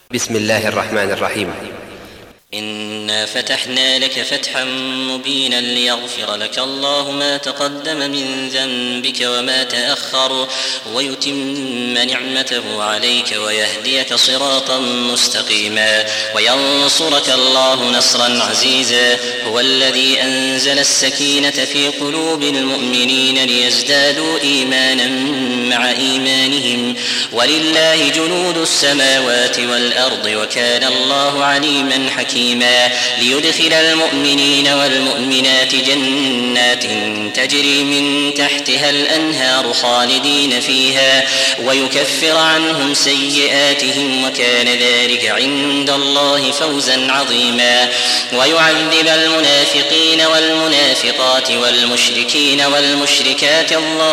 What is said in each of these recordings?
بسم الله الرحمن الرحيم. إنا فتحنا لك فتحا مبينا ليغفر لك الله ما تقدم من ذنبك وما تأخر ويتم نعمته عليك ويهديك صراطا مستقيما وينصرك الله نصرا عزيزا. هو الذي أنزل السكينة في قلوب المؤمنين ليزدادوا إيمانا مع إيمانهم ولله جنود السماوات والأرض وكان الله عليما حكيما. ليدخل المؤمنين والمؤمنات جنات تجري من تحتها الأنهار خالدين فيها ويكفر عنهم سيئاتهم وكان ذلك عند الله فوزا عظيما. ويعذب المنافقين والمنافقات والمشركين والمشركات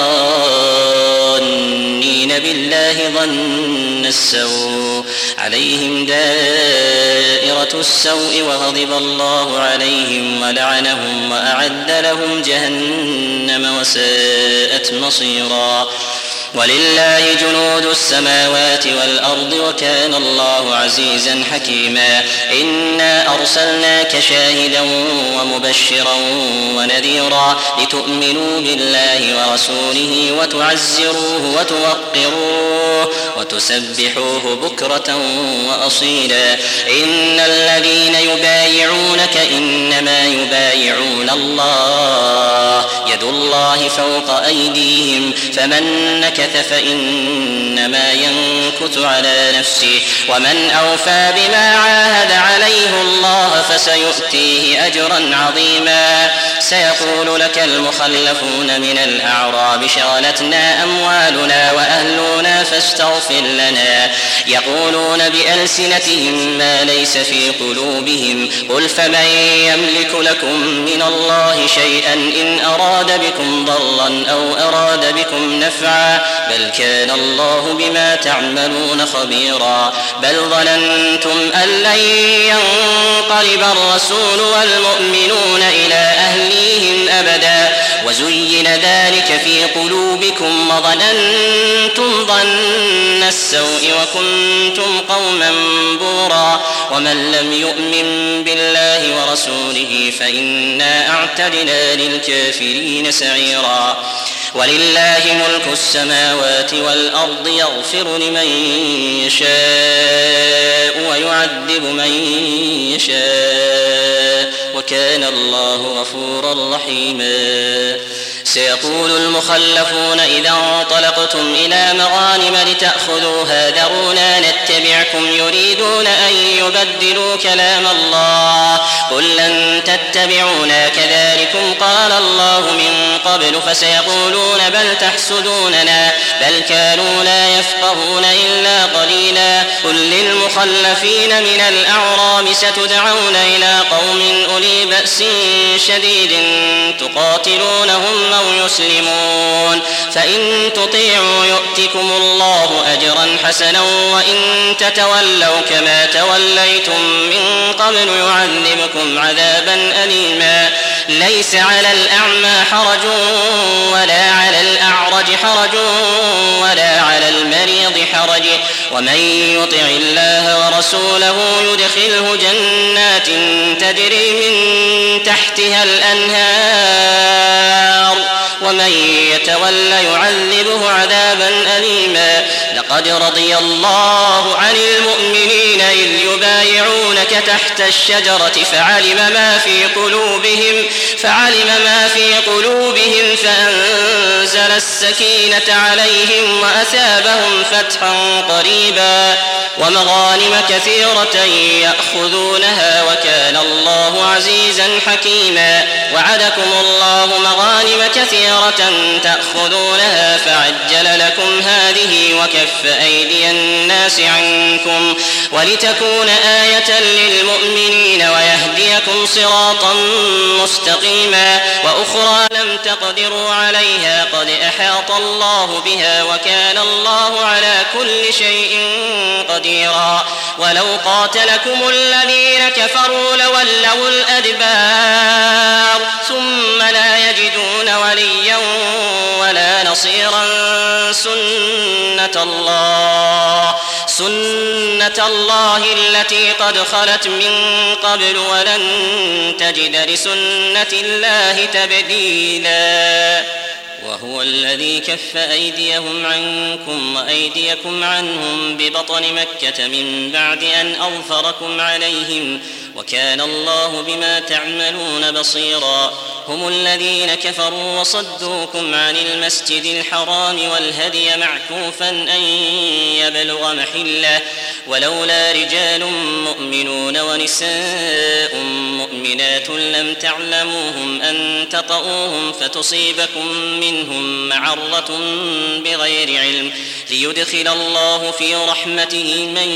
الظانين بالله ظن السوء عليهم دائرة السوء وغضب الله عليهم ولعنهم وأعد لهم جهنم وساءت مصيرا. ولله جنود السماوات والأرض وكان الله عزيزا حكيما. إنا أرسلناك شاهدا ومبشرا ونذيرا لتؤمنوا بالله ورسوله وتعزروه وتوقروه وتسبحوه بكرة وأصيلا. إن الذين يبايعونك إنما يبايعون الله يد الله فوق أيديهم فمن نكث فإنما ينكث على نفسه ومن أوفى بما عاهد عليه الله فسيؤتيه أجرا عظيما. سيقول لك المخلفون من الأعراب شغلتنا أموالنا وأهلنا فاستغفر لنا يقولون بألسنتهم ما ليس في قلوبهم قل فمن يملك لكم من الله شيئا إن أراد بكم ضرا أو أراد بكم نفعا بل كان الله بما تعملون خبيرا. بل ظننتم أن لن ينقلب الرسول والمؤمنون إلى أهليهم أبدا وزين ذلك في قلوبكم وظننتم ظن السوء وكنتم قوما بورا. ومن لم يؤمن بالله ورسوله فإنا أعتدنا للكافرين سعيرا. ولله ملك السماوات والأرض يغفر لمن يشاء ويعذب من يشاء وكان الله غفورا رحيما. سيقول المخلفون إذا انطلقتم إلى مغانم لتأخذوها ذرونا نتبعكم يريدون أن يبدلوا كلام الله قل لن تتبعونا كذلكم قال الله من قبل فسيقولون بل تحسدوننا بل كانوا لا يفقهون إلا قليلا. قل للمخلفين من الأعراب ستدعون إلى قوم أولي بأس شديد تقاتلونهم أو يسلمون فإن تطيعوا يؤتكم الله أجرا حسنا وإن تتولوا كما توليتم من قبل يعذبكم عذابا أليما. ليس على الأعمى حرج ولا على الأعرج حرج ولا على المريض حرج ومن يطع الله ورسوله يدخله جنات تجري من تحتها الأنهار ومن يتولى يعذبه عذابا أليما. لقد رضي الله عن المؤمنين إذ يبايعونك تحت الشجرة فعلم ما في قلوبهم فأنزل السكينة عليهم وأثابهم فتحا قريبا ومغانم كثيرة يأخذونها وكان الله عزيزا حكيما. وعدكم الله مغانم كثيرة تأخذونها فعجل لكم هذه وكف أيدي الناس عنكم ولتكون آية للمؤمنين ويهديكم صراطا مستقيما. وأخرى لم تقدروا عليها قد أحاط الله بها وكان الله على كل شيء قديرا. ولو قاتلكم الذين كفروا لولوا الأدبار ثم لا يجدون وليا ولا نصيرا. سنة الله التي قد خلت من قبل ولن تجد لسنة الله تبديلا وهو الذي كف أيديهم عنكم وأيديكم عنهم ببطن مكة من بعد أن أظفركم عليهم وكان الله بما تعملون بصيرا هم الذين كفروا وصدوكم عن المسجد الحرام والهدي معكوفا أن يبلغ محله ولولا رجال مؤمنون ونساء مؤمنات لم تعلموهم أن تطؤوهم فتصيبكم منهم معرة بغير علم ليدخل الله في رحمته من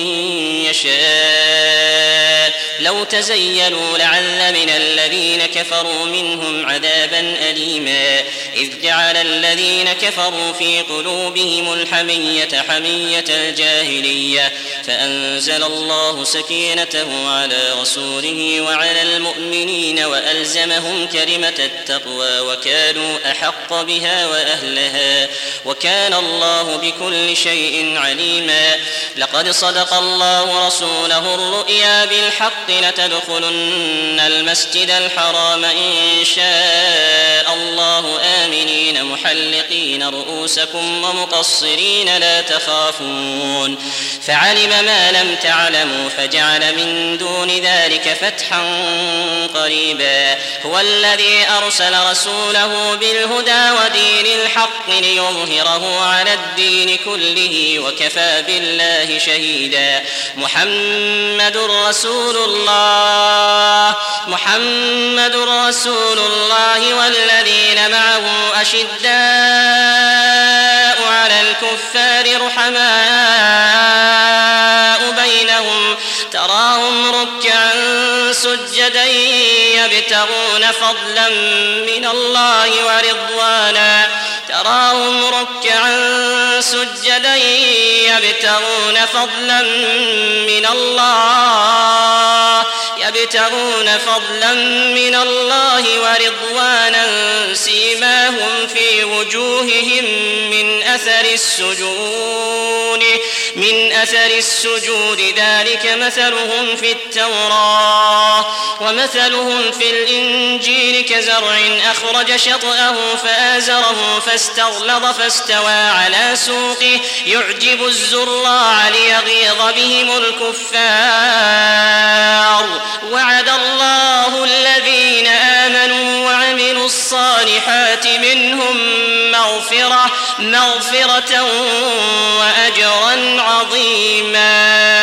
يشاء لو تزيلوا لعل من الذين كفروا منهم عذابا أليما إذ جعل الذين كفروا في قلوبهم الحمية حمية الجاهلية فأنزل الله سكينته على رسوله وعلى المؤمنين وألزمهم كلمة التقوى وكانوا أحق بها وأهلها وكان الله بكل شيء عليما لقد صدق الله رسوله الرؤيا بالحق لتدخلن المسجد الحرام إن شاء الله آمنين محلقين رؤوسكم ومقصرين لا تخافون فعلم ما لم تعلموا فجعل من دون ذلك فتحا قريبا هو الذي أرسل رسوله بالهدى ودين الحق ليظهره على الدين كله وكفى بالله شهيدا محمد رسول الله والذين معه أشداء على الكفار رحماء بينهم تراهم ركعا سجدا يبتغون فضلا من الله ورضوانا سيماهم في وجوههم من أثر السجود ذلك مثلهم في التوراة ومثلهم في الإنجيل كزرع أخرج شطأه فآزره فاستغلظ فاستوى على سوقه يعجب الزراع ليغيظ بهم الكفار وعد الله الذين آمنوا وعملوا الصالحات منهم مغفرة وأجرا عظيما